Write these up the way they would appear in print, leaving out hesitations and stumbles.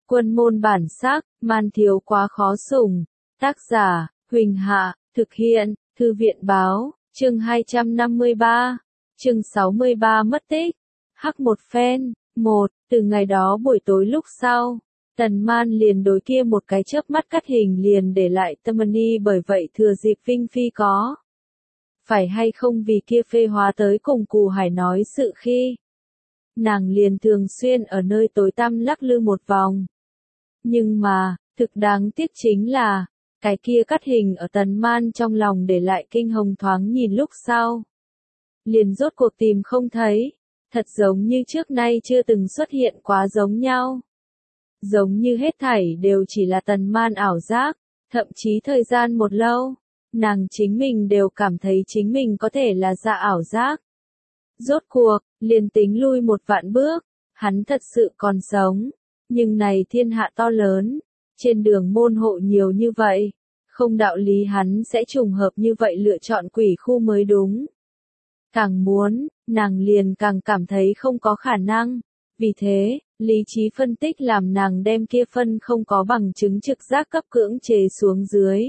Quân môn bản sắc, man thiếu quá khó sủng. Tác giả, Huỳnh Hạ, thực hiện, Thư viện báo, chương 253, chương 63 mất tích. Hắc một phen, từ ngày đó buổi tối lúc sau, Tần Man liền đối kia một cái chớp mắt cắt hình liền để lại tâm ni, bởi vậy thừa dịp Vinh Phi có phải hay không vì kia phê hóa tới cùng Cù Hải nói sự khi nàng liền thường xuyên ở nơi tối tăm lắc lư một vòng. Nhưng mà, thực đáng tiếc chính là, cái kia cắt hình ở Tần Man trong lòng để lại kinh hồng thoáng nhìn lúc sau. Liền rốt cuộc tìm không thấy, thật giống như trước nay chưa từng xuất hiện quá giống nhau. Giống như hết thảy đều chỉ là Tần Man ảo giác, thậm chí thời gian một lâu, nàng chính mình đều cảm thấy chính mình có thể là giả ảo giác. Rốt cuộc, liền tính lui một vạn bước, hắn thật sự còn sống, nhưng này thiên hạ to lớn, trên đường môn hộ nhiều như vậy, không đạo lý hắn sẽ trùng hợp như vậy lựa chọn quỷ khu mới đúng. Càng muốn, nàng liền càng cảm thấy không có khả năng, vì thế, lý trí phân tích làm nàng đem kia phân không có bằng chứng trực giác cấp cưỡng chế xuống dưới.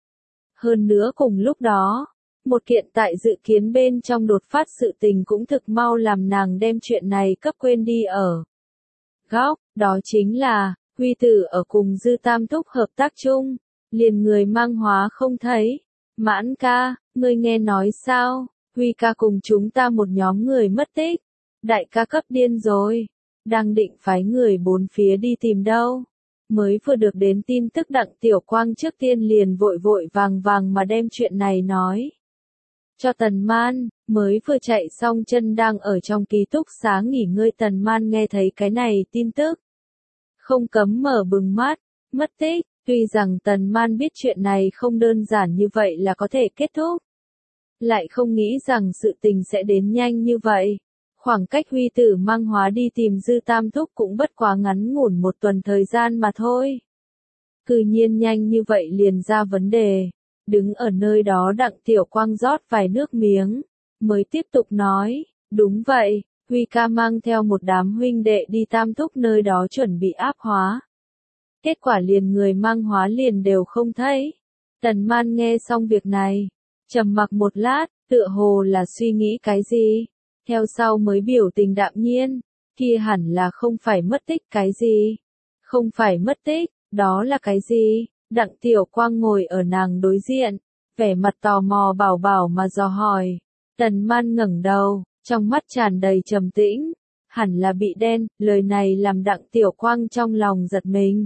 Hơn nữa cùng lúc đó, một kiện tại dự kiến bên trong đột phát sự tình cũng thực mau làm nàng đem chuyện này cấp quên đi ở góc, đó chính là, Huy Tử ở cùng Dư Tam Thúc hợp tác chung, liền người mang hóa không thấy. Mãn ca, ngươi nghe nói sao, Huy ca cùng chúng ta một nhóm người mất tích, đại ca cấp điên rồi, đang định phái người bốn phía đi tìm đâu. Mới vừa được đến tin tức Đặng Tiểu Quang trước tiên liền vội vội vàng vàng mà đem chuyện này nói cho Tần Man, mới vừa chạy xong chân đang ở trong ký túc xá nghỉ ngơi. Tần Man nghe thấy cái này tin tức, không cấm mở bừng mắt. Mất tích, tuy rằng Tần Man biết chuyện này không đơn giản như vậy là có thể kết thúc, lại không nghĩ rằng sự tình sẽ đến nhanh như vậy. Khoảng cách Huy Tử mang hóa đi tìm Dư Tam Thúc cũng bất quá ngắn ngủn một tuần thời gian mà thôi. Cư nhiên nhanh như vậy liền ra vấn đề. Đứng ở nơi đó Đặng Tiểu Quang rót vài nước miếng, mới tiếp tục nói, đúng vậy, Huy ca mang theo một đám huynh đệ đi Tam Thúc nơi đó chuẩn bị áp hóa. Kết quả liền người mang hóa liền đều không thấy. Tần Man nghe xong việc này, trầm mặc một lát, tựa hồ là suy nghĩ cái gì, theo sau mới biểu tình đạm nhiên, kia hẳn là không phải mất tích cái gì. Không phải mất tích, đó là cái gì? Đặng Tiểu Quang ngồi ở nàng đối diện, vẻ mặt tò mò bảo bảo mà dò hỏi. Tần Man ngẩng đầu, trong mắt tràn đầy trầm tĩnh, hẳn là bị đen, lời này làm Đặng Tiểu Quang trong lòng giật mình.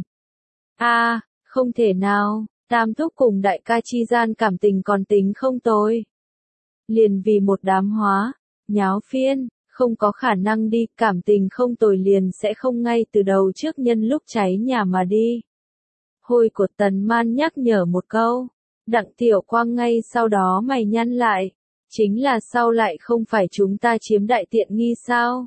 Không thể nào, Tam Thúc cùng đại ca chi gian cảm tình còn tính không tồi. Liền vì một đám hóa, nháo phiên, không có khả năng đi, cảm tình không tồi liền sẽ không ngay từ đầu trước nhân lúc cháy nhà mà đi. Hồi của Tần Man nhắc nhở một câu, Đặng Tiểu Quang ngay sau đó mày nhăn lại, chính là sau lại không phải chúng ta chiếm đại tiện nghi sao?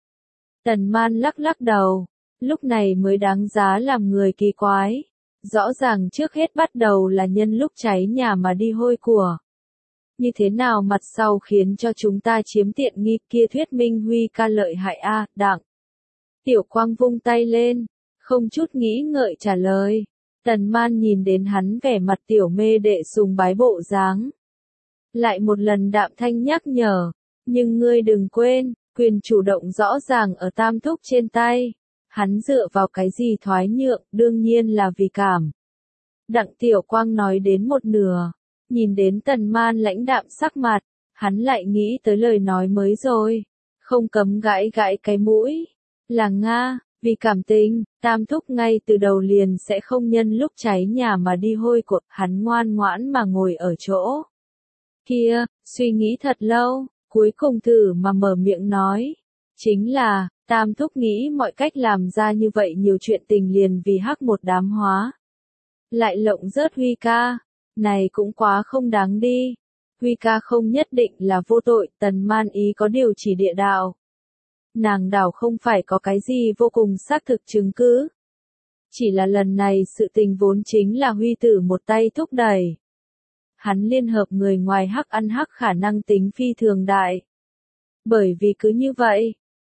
Tần Man lắc lắc đầu, lúc này mới đáng giá làm người kỳ quái, rõ ràng trước hết bắt đầu là nhân lúc cháy nhà mà đi hôi của. Như thế nào mặt sau khiến cho chúng ta chiếm tiện nghi, kia thuyết minh Huy ca lợi hại Đặng. Tiểu Quang vung tay lên, không chút nghĩ ngợi trả lời. Tần Man nhìn đến hắn vẻ mặt tiểu mê đệ sùng bái bộ dáng, lại một lần đạm thanh nhắc nhở, nhưng ngươi đừng quên, quyền chủ động rõ ràng ở Tam Thúc trên tay. Hắn dựa vào cái gì thoái nhượng, đương nhiên là vì cảm. Đặng Tiểu Quang nói đến một nửa, nhìn đến Tần Man lãnh đạm sắc mặt, hắn lại nghĩ tới lời nói mới rồi, không cấm gãi gãi cái mũi, là Nga, vì cảm tình, Tam Thúc ngay từ đầu liền sẽ không nhân lúc cháy nhà mà đi hôi của. Hắn ngoan ngoãn mà ngồi ở chỗ kia, suy nghĩ thật lâu, cuối cùng thử mà mở miệng nói, chính là, Tam Thúc nghĩ mọi cách làm ra như vậy nhiều chuyện tình liền vì hắc một đám hóa. Lại lộng rớt Huy ca, này cũng quá không đáng đi. Huy ca không nhất định là vô tội, Tần Man ý có điều chỉ địa đạo. Nàng đảo không phải có cái gì vô cùng xác thực chứng cứ. Chỉ là lần này sự tình vốn chính là Huy Tử một tay thúc đẩy. Hắn liên hợp người ngoài hắc ăn hắc khả năng tính phi thường đại. Bởi vì cứ như vậy,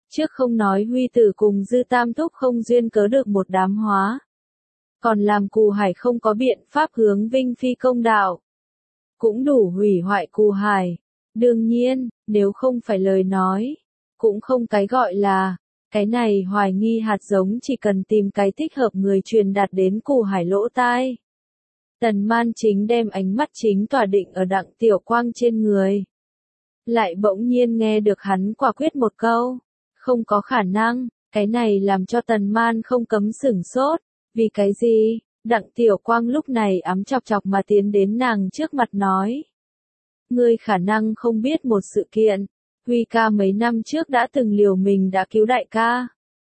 Trước không nói Huy Tử cùng Dư Tam Thúc không duyên cớ được một đám hóa. Còn làm Cù Hải không có biện pháp hướng Vinh Phi công đạo. Cũng đủ hủy hoại Cù Hải. Đương nhiên, nếu không phải lời nói, cũng không cái gọi là, cái này hoài nghi hạt giống chỉ cần tìm cái thích hợp người truyền đạt đến Cù Hải lỗ tai. Tần Man chính đem ánh mắt chính tỏa định ở Đặng Tiểu Quang trên người. Lại bỗng nhiên nghe được hắn quả quyết một câu. Không có khả năng, cái này làm cho Tần Man không cấm sửng sốt. Vì cái gì? Đặng Tiểu Quang lúc này ám chọc chọc mà tiến đến nàng trước mặt nói. Ngươi khả năng không biết một sự kiện. Huy ca mấy năm trước đã từng liều mình đã cứu đại ca.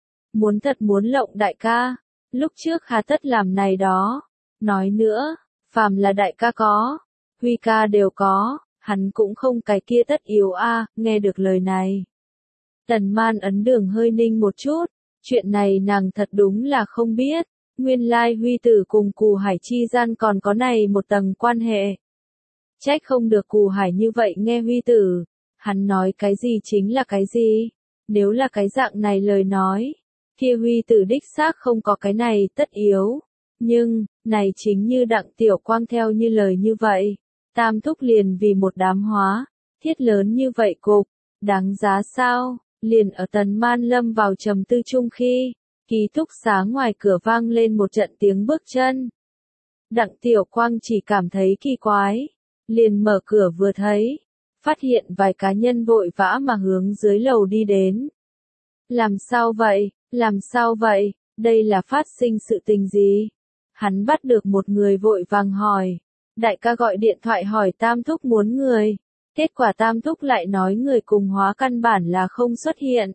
Muốn lộng đại ca. Lúc trước hà tất làm này đó. Nói nữa, phàm là đại ca có. Huy ca đều có. Hắn cũng không cái kia tất yếu a. Nghe được lời này. Tần Man ấn đường hơi ninh một chút. Chuyện này nàng thật đúng là không biết. Nguyên lai Huy Tử cùng Cù Hải chi gian còn có này một tầng quan hệ. Trách không được Cù Hải như vậy nghe Huy Tử. Hắn nói cái gì chính là cái gì. Nếu là cái dạng này lời nói, kia Huy Tử đích xác không có cái này tất yếu. Nhưng, này chính như Đặng Tiểu Quang theo như lời như vậy. Tam Thúc liền vì một đám hóa, thiết lớn như vậy cục, đáng giá sao? Liền ở Tần Man lâm vào trầm tư chung khi, ký túc xá ngoài cửa vang lên một trận tiếng bước chân. Đặng Tiểu Quang chỉ cảm thấy kỳ quái, liền mở cửa vừa thấy, phát hiện vài cá nhân vội vã mà hướng dưới lầu đi đến. Làm sao vậy? Làm sao vậy? Đây là phát sinh sự tình gì? Hắn bắt được một người vội vàng hỏi. Đại ca gọi điện thoại hỏi Tam Thúc muốn người. Kết quả Tam Thúc lại nói người cùng hóa căn bản là không xuất hiện.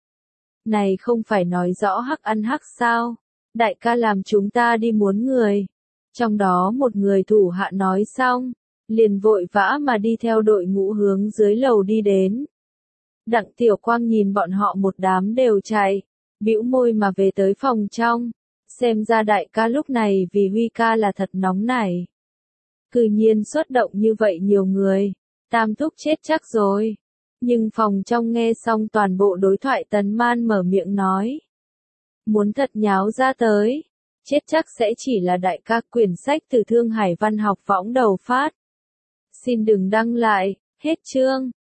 Này không phải nói rõ hắc ăn hắc sao? Đại ca làm chúng ta đi muốn người. Trong đó một người thủ hạ nói xong, liền vội vã mà đi theo đội ngũ hướng dưới lầu đi đến. Đặng Tiểu Quang nhìn bọn họ một đám đều chạy, bĩu môi mà về tới phòng trong. Xem ra đại ca lúc này vì Huy ca là thật nóng nảy. Cư nhiên xuất động như vậy nhiều người. Tam Thúc chết chắc rồi. Nhưng phòng trong nghe xong toàn bộ đối thoại Tần Man mở miệng nói. Muốn thật nháo ra tới. Chết chắc sẽ chỉ là đại ca. Quyển sách từ Thương Hải Văn học võng đầu phát. Xin đừng đăng lại. Hết chương.